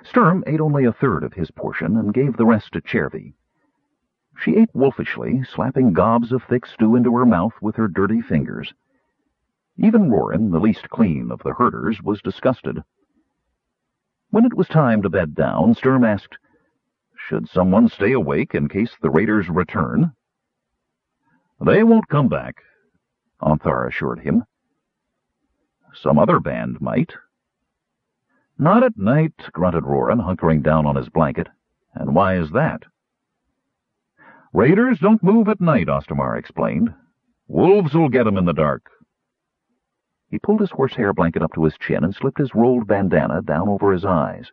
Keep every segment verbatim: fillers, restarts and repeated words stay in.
Sturm ate only a third of his portion and gave the rest to Chervy. She ate wolfishly, slapping gobs of thick stew into her mouth with her dirty fingers. Even Roran, the least clean of the herders, was disgusted. When it was time to bed down, Sturm asked, "Should someone stay awake in case the raiders return?" "They won't come back," Onthar assured him. "Some other band might." "Not at night," grunted Roran, hunkering down on his blanket. "And why is that?" "Raiders don't move at night," Ostermar explained. "Wolves will get 'em in the dark." He pulled his horsehair blanket up to his chin and slipped his rolled bandana down over his eyes.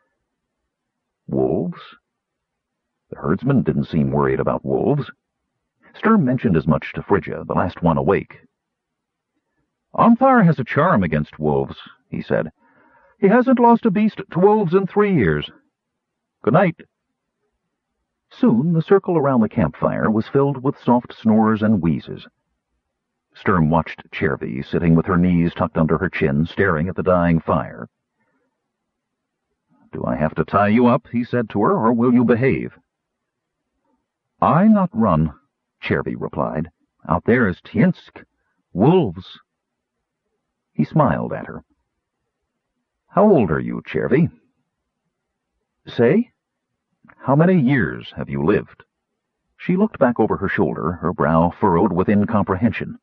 Wolves? The herdsman didn't seem worried about wolves. Sturm mentioned as much to Frigga, the last one awake. "Onthar has a charm against wolves," he said. "He hasn't lost a beast to wolves in three years. Good night." Soon the circle around the campfire was filled with soft snores and wheezes. Sturm watched Chervy, sitting with her knees tucked under her chin, staring at the dying fire. "Do I have to tie you up," he said to her, "or will you behave?" "I not run," Chervy replied. "Out there is Tiensk. Wolves." He smiled at her. "How old are you, Chervy?" "Say? How many years have you lived?" She looked back over her shoulder, her brow furrowed with incomprehension.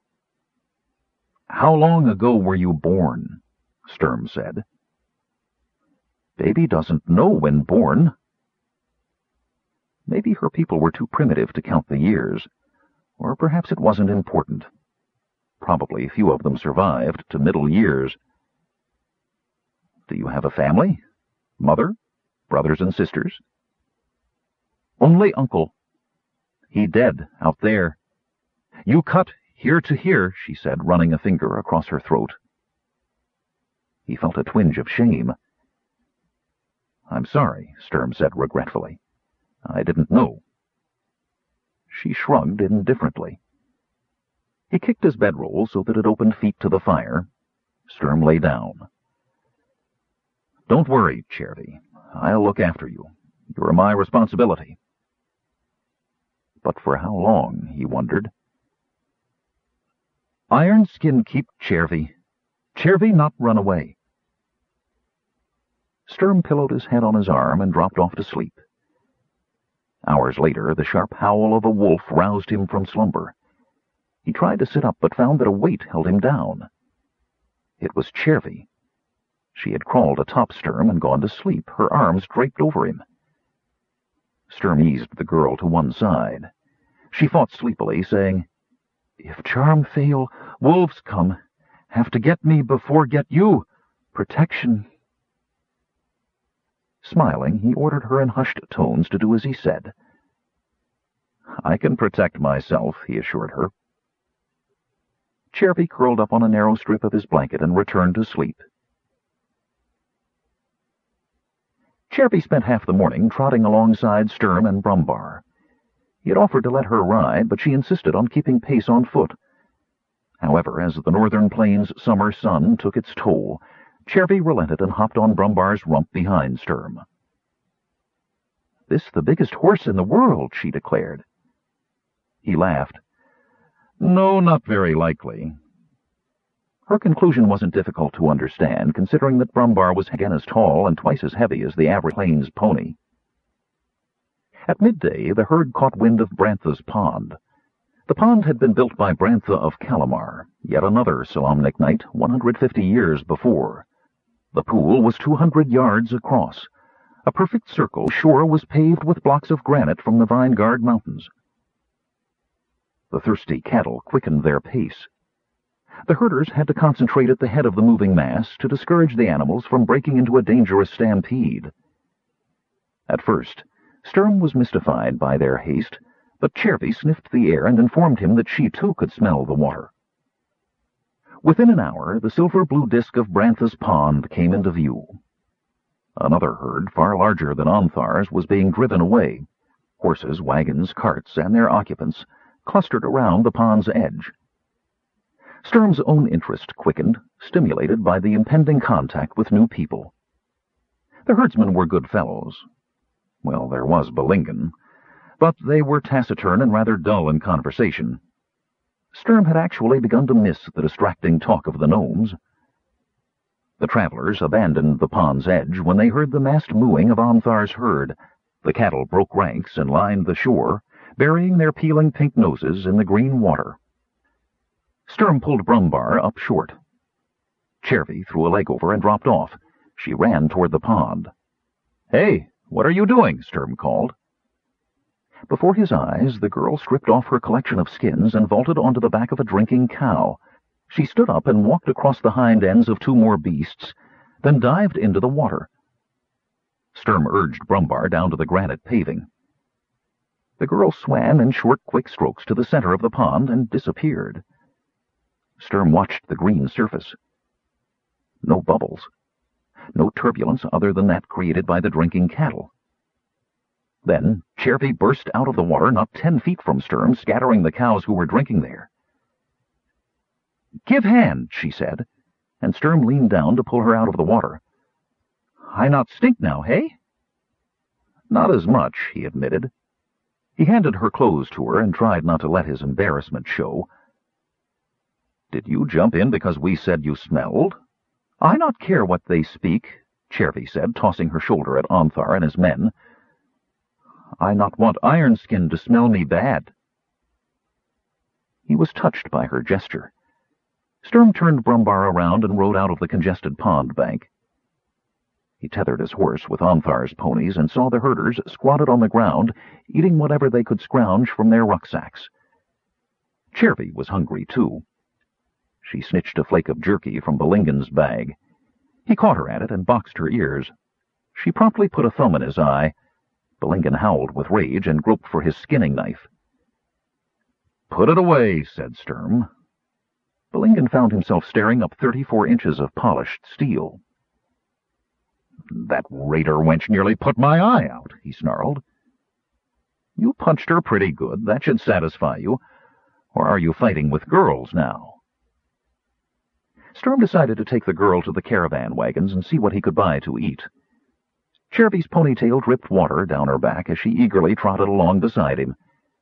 "How long ago were you born?" Sturm said. "Baby doesn't know when born." Maybe her people were too primitive to count the years, or perhaps it wasn't important. Probably few of them survived to middle years. "Do you have a family? Mother? Brothers and sisters?" "Only uncle. He dead, out there. You cut here to here," she said, running a finger across her throat. He felt a twinge of shame. "I'm sorry," Sturm said regretfully. "I didn't know." She shrugged indifferently. He kicked his bedroll so that it opened feet to the fire. Sturm lay down. "Don't worry, Chervy. I'll look after you. You're my responsibility." But for how long, he wondered. "Iron Skin keep Chervy. Chervy not run away." Sturm pillowed his head on his arm and dropped off to sleep. Hours later, the sharp howl of a wolf roused him from slumber. He tried to sit up, but found that a weight held him down. It was Chervy. She had crawled atop Sturm and gone to sleep, her arms draped over him. Sturm eased the girl to one side. She fought sleepily, saying, "If charm fail, wolves come. Have to get me before get you. Protection." Smiling, he ordered her in hushed tones to do as he said. "I can protect myself," he assured her. Chervy curled up on a narrow strip of his blanket and returned to sleep. Chervy spent half the morning trotting alongside Sturm and Brumbar. He had offered to let her ride, but she insisted on keeping pace on foot. However, as the northern plains' summer sun took its toll, Chervy relented and hopped on Brumbar's rump behind Sturm. "This the biggest horse in the world," she declared. He laughed. "No, not very likely." Her conclusion wasn't difficult to understand, considering that Brumbar was again as tall and twice as heavy as the average plains pony. At midday, the herd caught wind of Brantha's pond. The pond had been built by Brantha of Calamar, yet another Solamnic knight, one hundred fifty years before. The pool was two hundred yards across. A perfect circle, shore was paved with blocks of granite from the Vinegard Mountains. The thirsty cattle quickened their pace. The herders had to concentrate at the head of the moving mass to discourage the animals from breaking into a dangerous stampede. At first, Sturm was mystified by their haste, but Chervy sniffed the air and informed him that she too could smell the water. Within an hour, the silver-blue disk of Brantha's pond came into view. Another herd, far larger than Onthar's, was being driven away. Horses, wagons, carts, and their occupants clustered around the pond's edge. Sturm's own interest quickened, stimulated by the impending contact with new people. The herdsmen were good fellows. Well, there was Bellingen, but they were taciturn and rather dull in conversation. Sturm had actually begun to miss the distracting talk of the gnomes. The travelers abandoned the pond's edge when they heard the massed mooing of Onthar's herd. The cattle broke ranks and lined the shore, burying their peeling pink noses in the green water. Sturm pulled Brumbar up short. Chervy threw a leg over and dropped off. She ran toward the pond. "Hey, what are you doing?" Sturm called. Before his eyes, the girl stripped off her collection of skins and vaulted onto the back of a drinking cow. She stood up and walked across the hind ends of two more beasts, then dived into the water. Sturm urged Brumbar down to the granite paving. The girl swam in short, quick strokes to the center of the pond and disappeared. Sturm watched the green surface. No bubbles. No turbulence other than that created by the drinking cattle. Then Chervy burst out of the water not ten feet from Sturm, scattering the cows who were drinking there. "Give hand," she said, and Sturm leaned down to pull her out of the water. "I not stink now, hey?" "Not as much," he admitted. He handed her clothes to her and tried not to let his embarrassment show. "Did you jump in because we said you smelled?" "I not care what they speak," Chervy said, tossing her shoulder at Onthar and his men. "I not want Ironskin to smell me bad." He was touched by her gesture. Sturm turned Brumbar around and rode out of the congested pond bank. He tethered his horse with Onthar's ponies and saw the herders squatted on the ground, eating whatever they could scrounge from their rucksacks. Chervy was hungry, too. She snitched a flake of jerky from Bellingen's bag. He caught her at it and boxed her ears. She promptly put a thumb in his eye. Bellingen howled with rage and groped for his skinning knife. "Put it away," said Sturm. Bellingen found himself staring up thirty-four inches of polished steel. "That raider wench nearly put my eye out," he snarled. "You punched her pretty good. That should satisfy you. Or are you fighting with girls now?" Sturm decided to take the girl to the caravan wagons and see what he could buy to eat. Chervy's ponytail dripped water down her back as she eagerly trotted along beside him.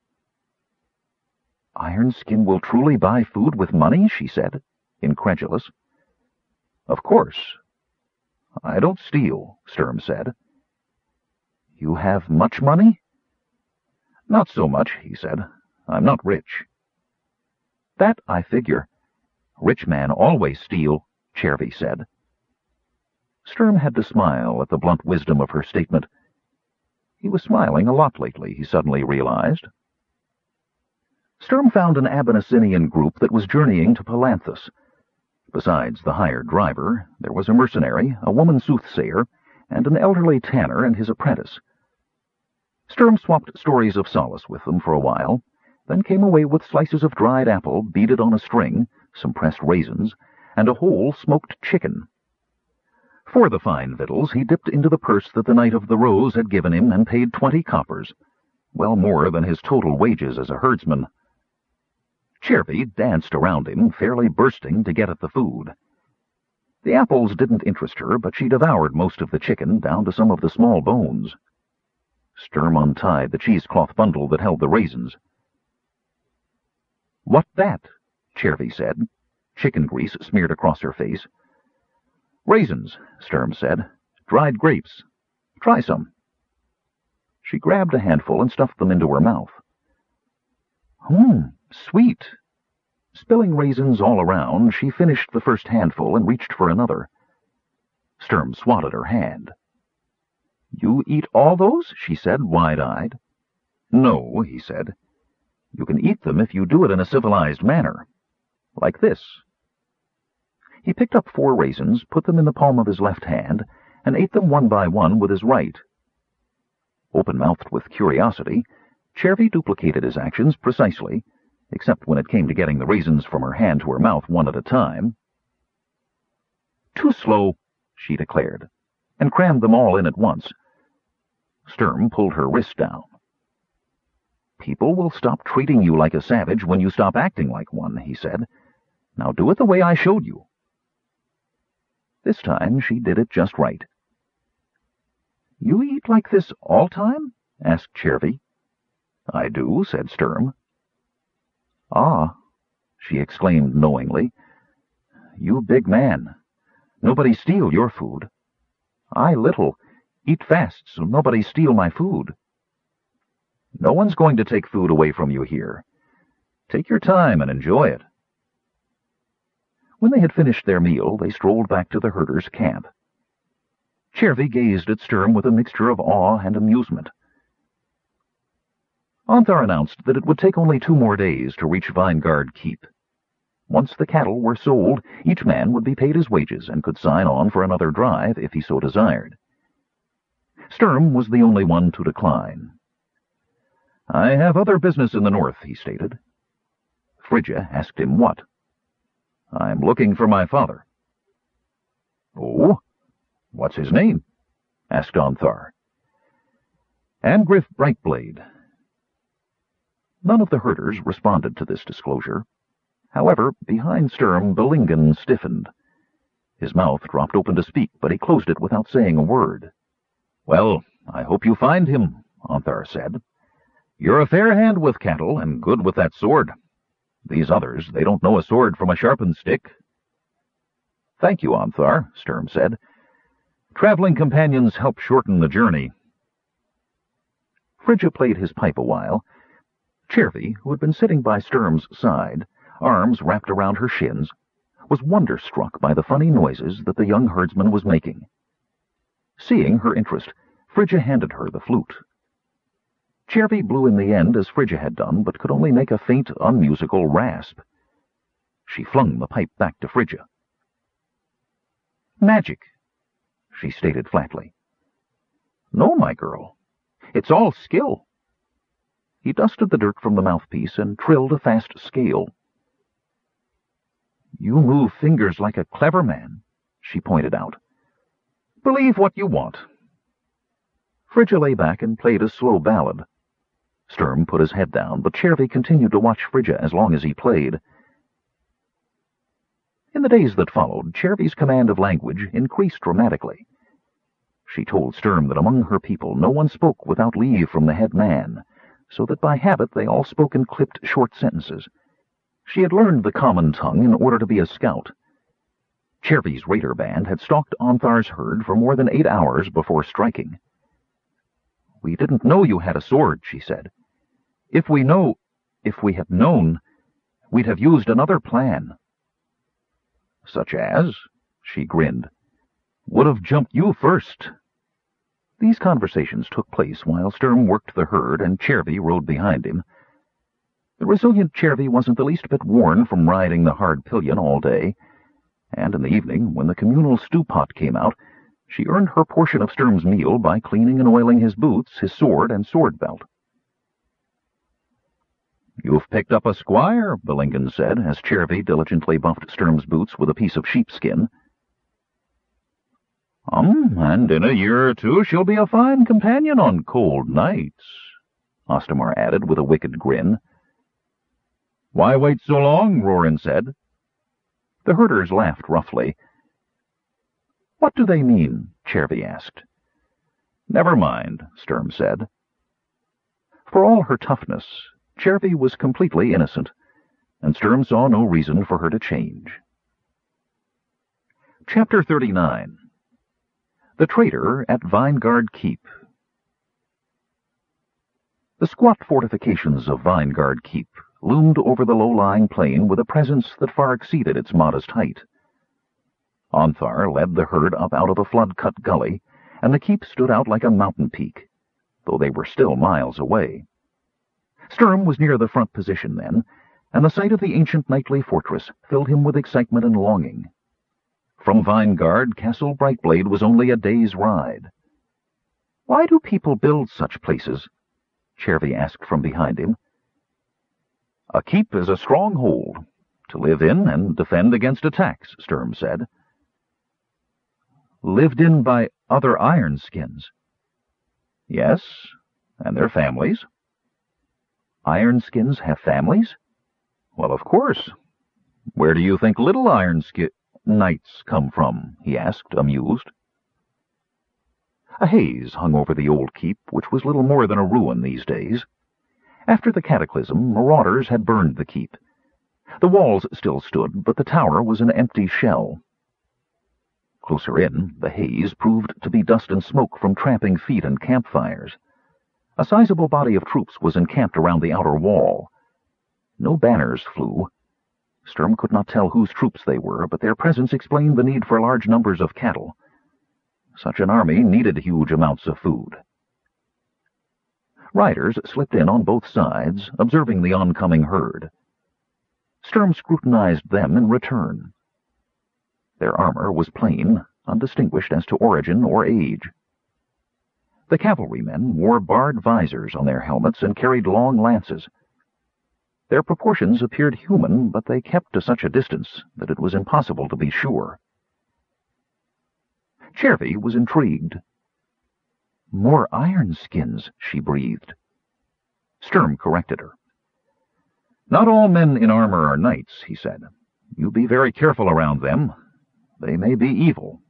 "Ironskin will truly buy food with money?" she said, incredulous. "Of course. I don't steal," Sturm said. "You have much money?" "Not so much," he said. "I'm not rich." "That I figure. Rich man always steal," Chervy said. Sturm had to smile at the blunt wisdom of her statement. He was smiling a lot lately, he suddenly realized. Sturm found an Abanicinian group that was journeying to Palanthus. Besides the hired driver, there was a mercenary, a woman soothsayer, and an elderly tanner and his apprentice. Sturm swapped stories of solace with them for a while, then came away with slices of dried apple beaded on a string, some pressed raisins, and a whole smoked chicken. For the fine victuals he dipped into the purse that the Knight of the Rose had given him and paid twenty coppers, well more than his total wages as a herdsman. Chervy danced around him, fairly bursting to get at the food. The apples didn't interest her, but she devoured most of the chicken, down to some of the small bones. Sturm untied the cheesecloth bundle that held the raisins. "What that?" Chervy said, chicken grease smeared across her face. "Raisins," Sturm said. "Dried grapes. Try some." She grabbed a handful and stuffed them into her mouth. Hmm, sweet. Spilling raisins all around, she finished the first handful and reached for another. Sturm swatted her hand. "You eat all those?" she said, wide-eyed. "No," he said. "You can eat them if you do it in a civilized manner. Like this." He picked up four raisins, put them in the palm of his left hand, and ate them one by one with his right. Open-mouthed with curiosity, Chervy duplicated his actions precisely, except when it came to getting the raisins from her hand to her mouth one at a time. "Too slow," she declared, and crammed them all in at once. Sturm pulled her wrist down. "People will stop treating you like a savage when you stop acting like one," he said. "Now do it the way I showed you." This time she did it just right. You eat like this all time? Asked Chervy. I do, said Sturm. Ah, she exclaimed knowingly. You big man. Nobody steal your food. I little. Eat fast, so nobody steal my food. No one's going to take food away from you here. Take your time and enjoy it. When they had finished their meal, they strolled back to the herders' camp. Chervy gazed at Sturm with a mixture of awe and amusement. Ontharr announced that it would take only two more days to reach Vinegard Keep. Once the cattle were sold, each man would be paid his wages and could sign on for another drive if he so desired. Sturm was the only one to decline. I have other business in the north, he stated. Frigga asked him what. I'm looking for my father. Oh? What's his name? Asked Ontharr. Angriff Brightblade. None of the herders responded to this disclosure. However, behind Sturm, Bellingen stiffened. His mouth dropped open to speak, but he closed it without saying a word. Well, I hope you find him, Ontharr said. You're a fair hand with cattle, and good with that sword. These others, they don't know a sword from a sharpened stick. Thank you, Ontharr, Sturm said. Traveling companions help shorten the journey. Frigga played his pipe a while. Chervy, who had been sitting by Sturm's side, arms wrapped around her shins, was wonderstruck by the funny noises that the young herdsman was making. Seeing her interest, Frigga handed her the flute. Chervy blew in the end as Frigga had done, but could only make a faint, unmusical rasp. She flung the pipe back to Frigga. Magic, she stated flatly. No, my girl. It's all skill. He dusted the dirt from the mouthpiece and trilled a fast scale. You move fingers like a clever man, she pointed out. Believe what you want. Frigga lay back and played a slow ballad. Sturm put his head down, but Chervy continued to watch Frigga as long as he played. In the days that followed, Chervy's command of language increased dramatically. She told Sturm that among her people no one spoke without leave from the head man, so that by habit they all spoke in clipped short sentences. She had learned the common tongue in order to be a scout. Chervy's raider band had stalked Ontharr's herd for more than eight hours before striking. We didn't know you had a sword, she said. If we know, if we had known, we'd have used another plan. Such as, she grinned, would have jumped you first. These conversations took place while Sturm worked the herd and Chervy rode behind him. The resilient Chervy wasn't the least bit worn from riding the hard pillion all day, and in the evening, when the communal stew pot came out, she earned her portion of Sturm's meal by cleaning and oiling his boots, his sword, and sword belt. You've picked up a squire, Bellingen said, as Chervy diligently buffed Sturm's boots with a piece of sheepskin. Um, and in a year or two she'll be a fine companion on cold nights, Ostermar added with a wicked grin. Why wait so long? Rorin said. The herders laughed roughly. What do they mean? Chervy asked. Never mind, Sturm said. For all her toughness, Chervy was completely innocent, and Sturm saw no reason for her to change. Chapter thirty-nine. The Traitor at Vinegard Keep. The squat fortifications of Vinegard Keep loomed over the low-lying plain with a presence that far exceeded its modest height. Ontharr led the herd up out of a flood-cut gully, and the keep stood out like a mountain peak, though they were still miles away. Sturm was near the front position then, and the sight of the ancient knightly fortress filled him with excitement and longing. From Vinegard, Castle Brightblade was only a day's ride. Why do people build such places? Chervy asked from behind him. A keep is a stronghold, to live in and defend against attacks, Sturm said. Lived in by other Ironskins. Yes, and their families. Ironskins have families? Well, of course. Where do you think little Ironskin knights come from? He asked, amused. A haze hung over the old keep, which was little more than a ruin these days. After the cataclysm, marauders had burned the keep. The walls still stood, but the tower was an empty shell. Closer in, the haze proved to be dust and smoke from tramping feet and campfires. A sizable body of troops was encamped around the outer wall. No banners flew. Sturm could not tell whose troops they were, but their presence explained the need for large numbers of cattle. Such an army needed huge amounts of food. Riders slipped in on both sides, observing the oncoming herd. Sturm scrutinized them in return. Their armor was plain, undistinguished as to origin or age. The cavalrymen wore barred visors on their helmets and carried long lances. Their proportions appeared human, but they kept to such a distance that it was impossible to be sure. Chervy was intrigued. "More iron-skins," she breathed. Sturm corrected her. "Not all men in armor are knights," he said. "You be very careful around them. They may be evil."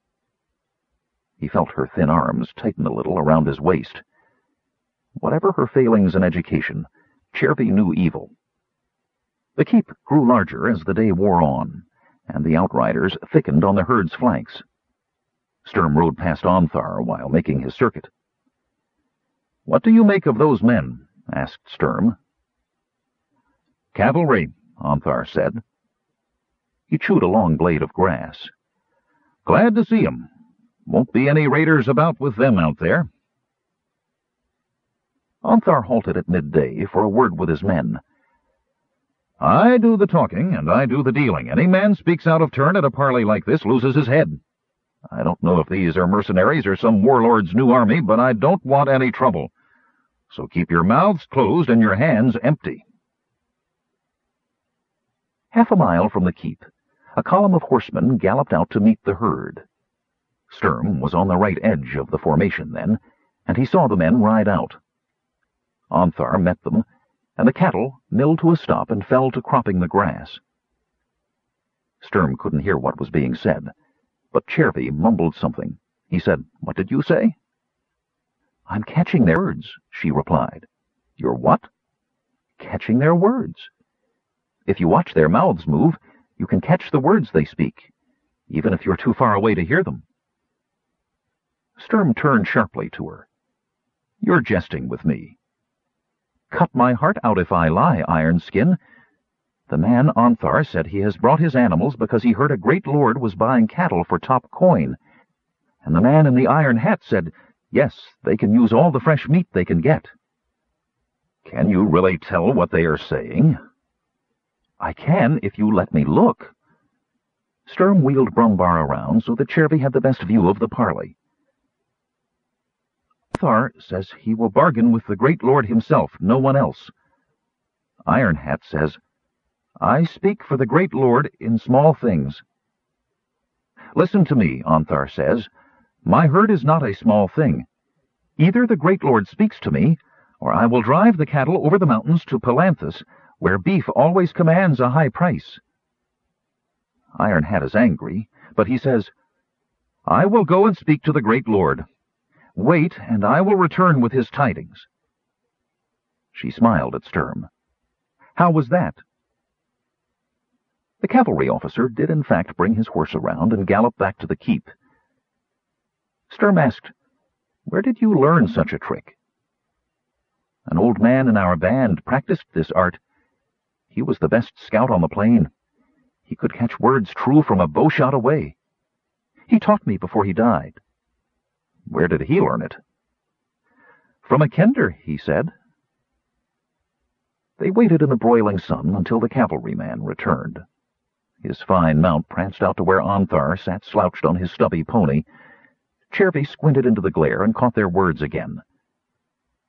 He felt her thin arms tighten a little around his waist. Whatever her failings in education, Chervy knew evil. The keep grew larger as the day wore on, and the outriders thickened on the herd's flanks. Sturm rode past Onthar while making his circuit. "What do you make of those men?" asked Sturm. "Cavalry," Onthar said. He chewed a long blade of grass. "Glad to see 'em. Won't be any raiders about with them out there." Onthar halted at midday for a word with his men. "I do the talking, and I do the dealing. Any man speaks out of turn at a parley like this loses his head. I don't know if these are mercenaries or some warlord's new army, but I don't want any trouble. So keep your mouths closed and your hands empty." Half a mile from the keep, a column of horsemen galloped out to meet the herd. Sturm was on the right edge of the formation then, and he saw the men ride out. Onthar met them, and the cattle milled to a stop and fell to cropping the grass. Sturm couldn't hear what was being said, but Chervy mumbled something. He said, "What did you say?" "I'm catching their words," she replied. "You're what?" "Catching their words. If you watch their mouths move, you can catch the words they speak, even if you're too far away to hear them." Sturm turned sharply to her. "You're jesting with me." "Cut my heart out if I lie, Ironskin. The man Onthar said he has brought his animals because he heard a great lord was buying cattle for top coin. And the man in the iron hat said, yes, they can use all the fresh meat they can get." "Can you really tell what they are saying?" "I can, if you let me look." Sturm wheeled Brumbar around so that Chervy had the best view of the parley. "Onthar says he will bargain with the great lord himself, no one else. Iron Hat says, 'I speak for the great lord in small things.' Listen to me," Onthar says. "My herd is not a small thing. Either the great lord speaks to me, or I will drive the cattle over the mountains to Palanthus, where beef always commands a high price." Iron Hat is angry, but he says, "I will go and speak to the great lord. Wait, and I will return with his tidings." She smiled at Sturm. "How was that?" The cavalry officer did in fact bring his horse around and gallop back to the keep. Sturm asked, "Where did you learn such a trick?" "An old man in our band practiced this art. He was the best scout on the plain. He could catch words true from a bowshot away. He taught me before he died." "Where did he learn it?" "From a kender," he said. They waited in the broiling sun until the cavalryman returned. His fine mount pranced out to where Onthar sat slouched on his stubby pony. Chervy squinted into the glare and caught their words again.